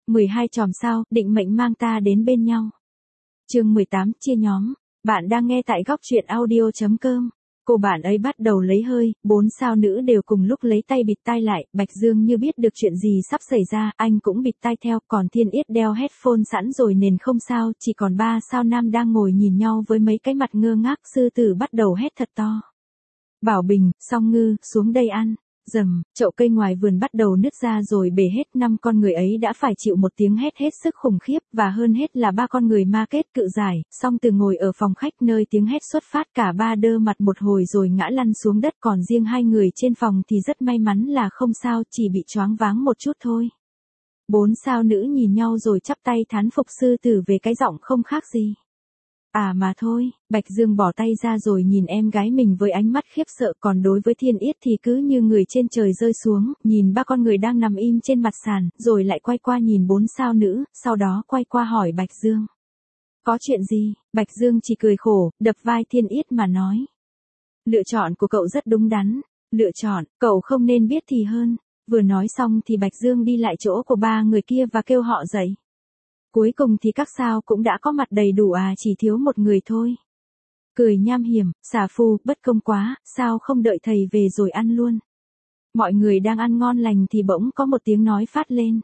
12 chòm sao, định mệnh mang ta đến bên nhau. Chương 18, chia nhóm. Bạn đang nghe tại góc truyện audio.com. Cô bạn ấy bắt đầu lấy hơi, 4 sao nữ đều cùng lúc lấy tay bịt tai lại, Bạch Dương như biết được chuyện gì sắp xảy ra, anh cũng bịt tai theo, còn Thiên Yết đeo headphone sẵn rồi nên không sao, chỉ còn 3 sao nam đang ngồi nhìn nhau với mấy cái mặt ngơ ngác, sư tử bắt đầu hét thật to. Bảo Bình, Song Ngư, xuống đây ăn. Rầm, chậu cây ngoài vườn bắt đầu nứt ra rồi bể hết, 5 con người ấy đã phải chịu một tiếng hét hết sức khủng khiếp, và hơn hết là 3 con người ma kết cự giải, Song Từ ngồi ở phòng khách nơi tiếng hét xuất phát, cả ba đơ mặt một hồi rồi ngã lăn xuống đất, còn riêng 2 người trên phòng thì rất may mắn là không sao, chỉ bị choáng váng một chút thôi. 4 sao nữ nhìn nhau rồi chắp tay thán phục sư tử về cái giọng không khác gì. À mà thôi, Bạch Dương bỏ tay ra rồi nhìn em gái mình với ánh mắt khiếp sợ, còn đối với Thiên Yết thì cứ như người trên trời rơi xuống, nhìn 3 con người đang nằm im trên mặt sàn, rồi lại quay qua nhìn 4 sao nữ, sau đó quay qua hỏi Bạch Dương. Có chuyện gì? Bạch Dương chỉ cười khổ, đập vai Thiên Yết mà nói. Lựa chọn của cậu rất đúng đắn, lựa chọn, cậu không nên biết thì hơn. Vừa nói xong thì Bạch Dương đi lại chỗ của 3 người kia và kêu họ dậy. Cuối cùng thì các sao cũng đã có mặt đầy đủ chỉ thiếu một người thôi. Cười nham hiểm, xà phu, bất công quá, sao không đợi thầy về rồi ăn luôn. Mọi người đang ăn ngon lành thì bỗng có một tiếng nói phát lên.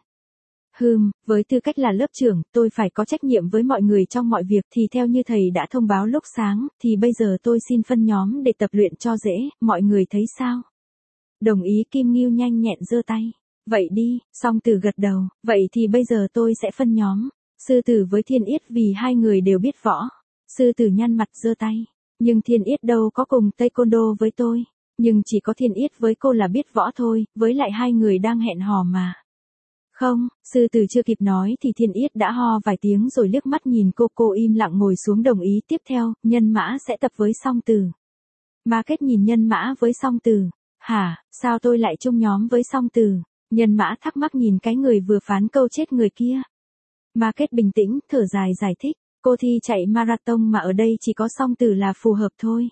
Với tư cách là lớp trưởng, tôi phải có trách nhiệm với mọi người trong mọi việc, thì theo như thầy đã thông báo lúc sáng, thì bây giờ tôi xin phân nhóm để tập luyện cho dễ, mọi người thấy sao? Đồng ý. Kim Ngưu nhanh nhẹn giơ tay. Vậy đi, Song Tử gật đầu, vậy thì bây giờ tôi sẽ phân nhóm. Sư tử với Thiên Yết vì 2 người đều biết võ. Sư tử nhăn mặt giơ tay. Nhưng Thiên Yết đâu có cùng taekwondo với tôi. Nhưng chỉ có Thiên Yết với cô là biết võ thôi, với lại 2 người đang hẹn hò mà. Không, sư tử chưa kịp nói thì Thiên Yết đã ho vài tiếng rồi liếc mắt nhìn cô im lặng ngồi xuống đồng ý. Tiếp theo, Nhân Mã sẽ tập với Song Tử. Ma Kết nhìn Nhân Mã với Song Tử. Hả, sao tôi lại chung nhóm với Song Tử? Nhân Mã thắc mắc nhìn cái người vừa phán câu chết người kia. Ma Kết bình tĩnh, thở dài giải thích, cô thi chạy marathon mà ở đây chỉ có Song Tử là phù hợp thôi.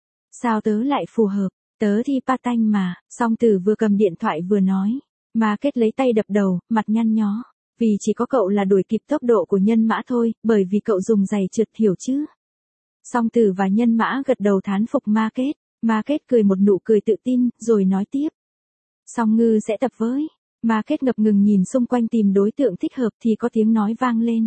Sao tớ lại phù hợp, tớ thi pa-tanh mà, Song Tử vừa cầm điện thoại vừa nói. Ma Kết lấy tay đập đầu, mặt nhăn nhó, vì chỉ có cậu là đuổi kịp tốc độ của Nhân Mã thôi, bởi vì cậu dùng giày trượt, hiểu chứ. Song Tử và Nhân Mã gật đầu thán phục Ma Kết. Ma Kết cười một nụ cười tự tin, rồi nói tiếp. Song Ngư sẽ tập với. Ma Kết ngập ngừng nhìn xung quanh tìm đối tượng thích hợp thì có tiếng nói vang lên.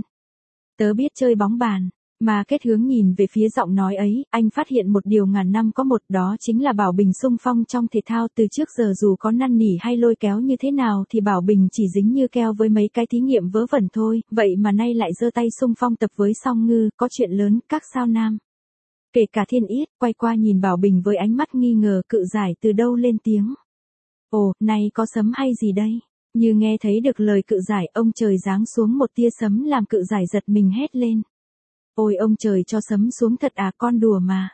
Tớ biết chơi bóng bàn. Ma Kết hướng nhìn về phía giọng nói ấy, anh phát hiện một điều ngàn năm có một, đó chính là Bảo Bình xung phong trong thể thao. Từ trước giờ dù có năn nỉ hay lôi kéo như thế nào thì Bảo Bình chỉ dính như keo với mấy cái thí nghiệm vớ vẩn thôi, vậy mà nay lại giơ tay xung phong tập với Song Ngư, có chuyện lớn. Các sao nam, kể cả Thiên Yết, quay qua nhìn Bảo Bình với ánh mắt nghi ngờ. Cự giải từ đâu lên tiếng. Ồ, này có sấm hay gì đây? Như nghe thấy được lời cự giải, ông trời giáng xuống một tia sấm làm cự giải giật mình hét lên. Ôi ông trời cho sấm xuống thật con đùa mà.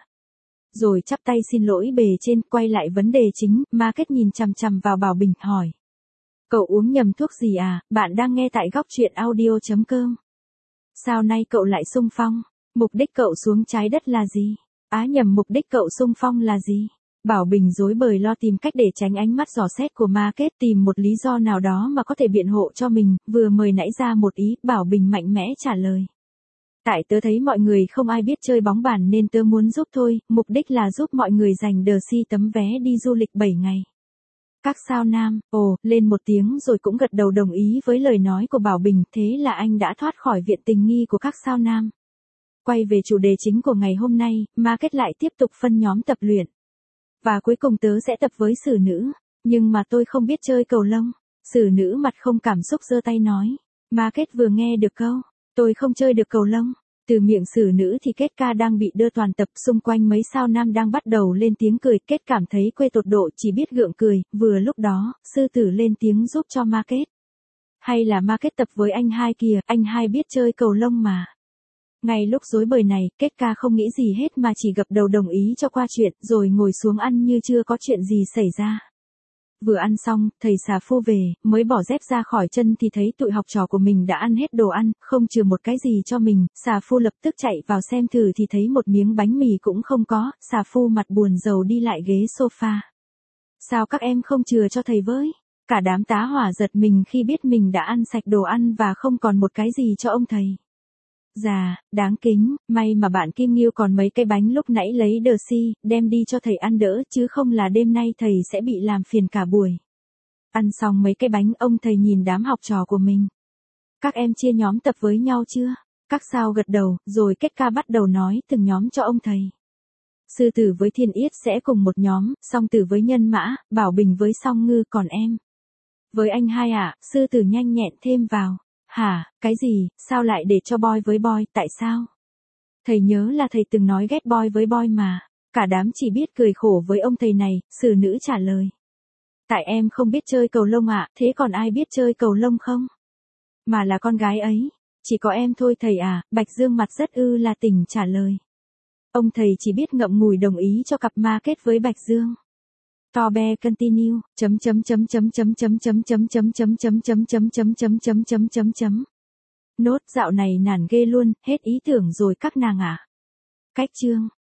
Rồi chắp tay xin lỗi bề trên, quay lại vấn đề chính. Ma Kết nhìn chằm chằm vào Bảo Bình hỏi. Cậu uống nhầm thuốc gì bạn đang nghe tại góc truyện audio.com. Sao nay cậu lại xung phong? Mục đích cậu xuống trái đất là gì? Nhầm, mục đích cậu xung phong là gì? Bảo Bình rối bời lo tìm cách để tránh ánh mắt dò xét của Ma Kết, tìm một lý do nào đó mà có thể biện hộ cho mình, vừa mời nãy ra một ý. Bảo Bình mạnh mẽ trả lời. Tại tớ thấy mọi người không ai biết chơi bóng bàn nên tớ muốn giúp thôi, mục đích là giúp mọi người giành tấm vé đi du lịch 7 ngày. Các sao nam, lên một tiếng rồi cũng gật đầu đồng ý với lời nói của Bảo Bình, thế là anh đã thoát khỏi viện tình nghi của các sao nam. Quay về chủ đề chính của ngày hôm nay, Ma Kết lại tiếp tục phân nhóm tập luyện. Và cuối cùng tớ sẽ tập với xử nữ, nhưng mà tôi không biết chơi cầu lông. Xử nữ mặt không cảm xúc giơ tay nói. Ma Kết vừa nghe được câu, tôi không chơi được cầu lông, từ miệng xử nữ thì Kết ca đang bị đưa toàn tập. Xung quanh mấy sao nam đang bắt đầu lên tiếng cười, Kết cảm thấy quê tột độ, chỉ biết gượng cười. Vừa lúc đó, sư tử lên tiếng giúp cho Ma Kết. Hay là Ma Kết tập với anh hai kìa, anh hai biết chơi cầu lông mà. Ngay lúc rối bời này, Kết ca không nghĩ gì hết mà chỉ gật đầu đồng ý cho qua chuyện, rồi ngồi xuống ăn như chưa có chuyện gì xảy ra. Vừa ăn xong, thầy xà phu về, mới bỏ dép ra khỏi chân thì thấy tụi học trò của mình đã ăn hết đồ ăn, không chừa một cái gì cho mình. Xà phu lập tức chạy vào xem thử thì thấy một miếng bánh mì cũng không có. Xà phu mặt buồn rầu đi lại ghế sofa. Sao các em không chừa cho thầy với? Cả đám tá hỏa giật mình khi biết mình đã ăn sạch đồ ăn và không còn một cái gì cho ông thầy. Dạ, đáng kính, may mà bạn Kim Nghiêu còn mấy cái bánh lúc nãy lấy đờ si, đem đi cho thầy ăn đỡ chứ không là đêm nay thầy sẽ bị làm phiền cả buổi. Ăn xong mấy cái bánh ông thầy nhìn đám học trò của mình. Các em chia nhóm tập với nhau chưa? Các sao gật đầu, rồi kết ca bắt đầu nói từng nhóm cho ông thầy. Sư tử với Thiên Yết sẽ cùng một nhóm, Song Tử với Nhân Mã, Bảo Bình với Song Ngư, còn em. Với anh hai ạ, sư tử nhanh nhẹn thêm vào. Hả, cái gì, sao lại để cho boy với boy, tại sao? Thầy nhớ là thầy từng nói ghét boy với boy mà. Cả đám chỉ biết cười khổ với ông thầy này, xử nữ trả lời. Tại em không biết chơi cầu lông ạ, thế còn ai biết chơi cầu lông không? Mà là con gái ấy. Chỉ có em thôi thầy à, Bạch Dương mặt rất là tỉnh trả lời. Ông thầy chỉ biết ngậm ngùi đồng ý cho cặp ma kết với Bạch Dương. Tobe continue, Nốt dạo này nản ghê luôn, hết ý tưởng rồi các nàng ạ. Cách chương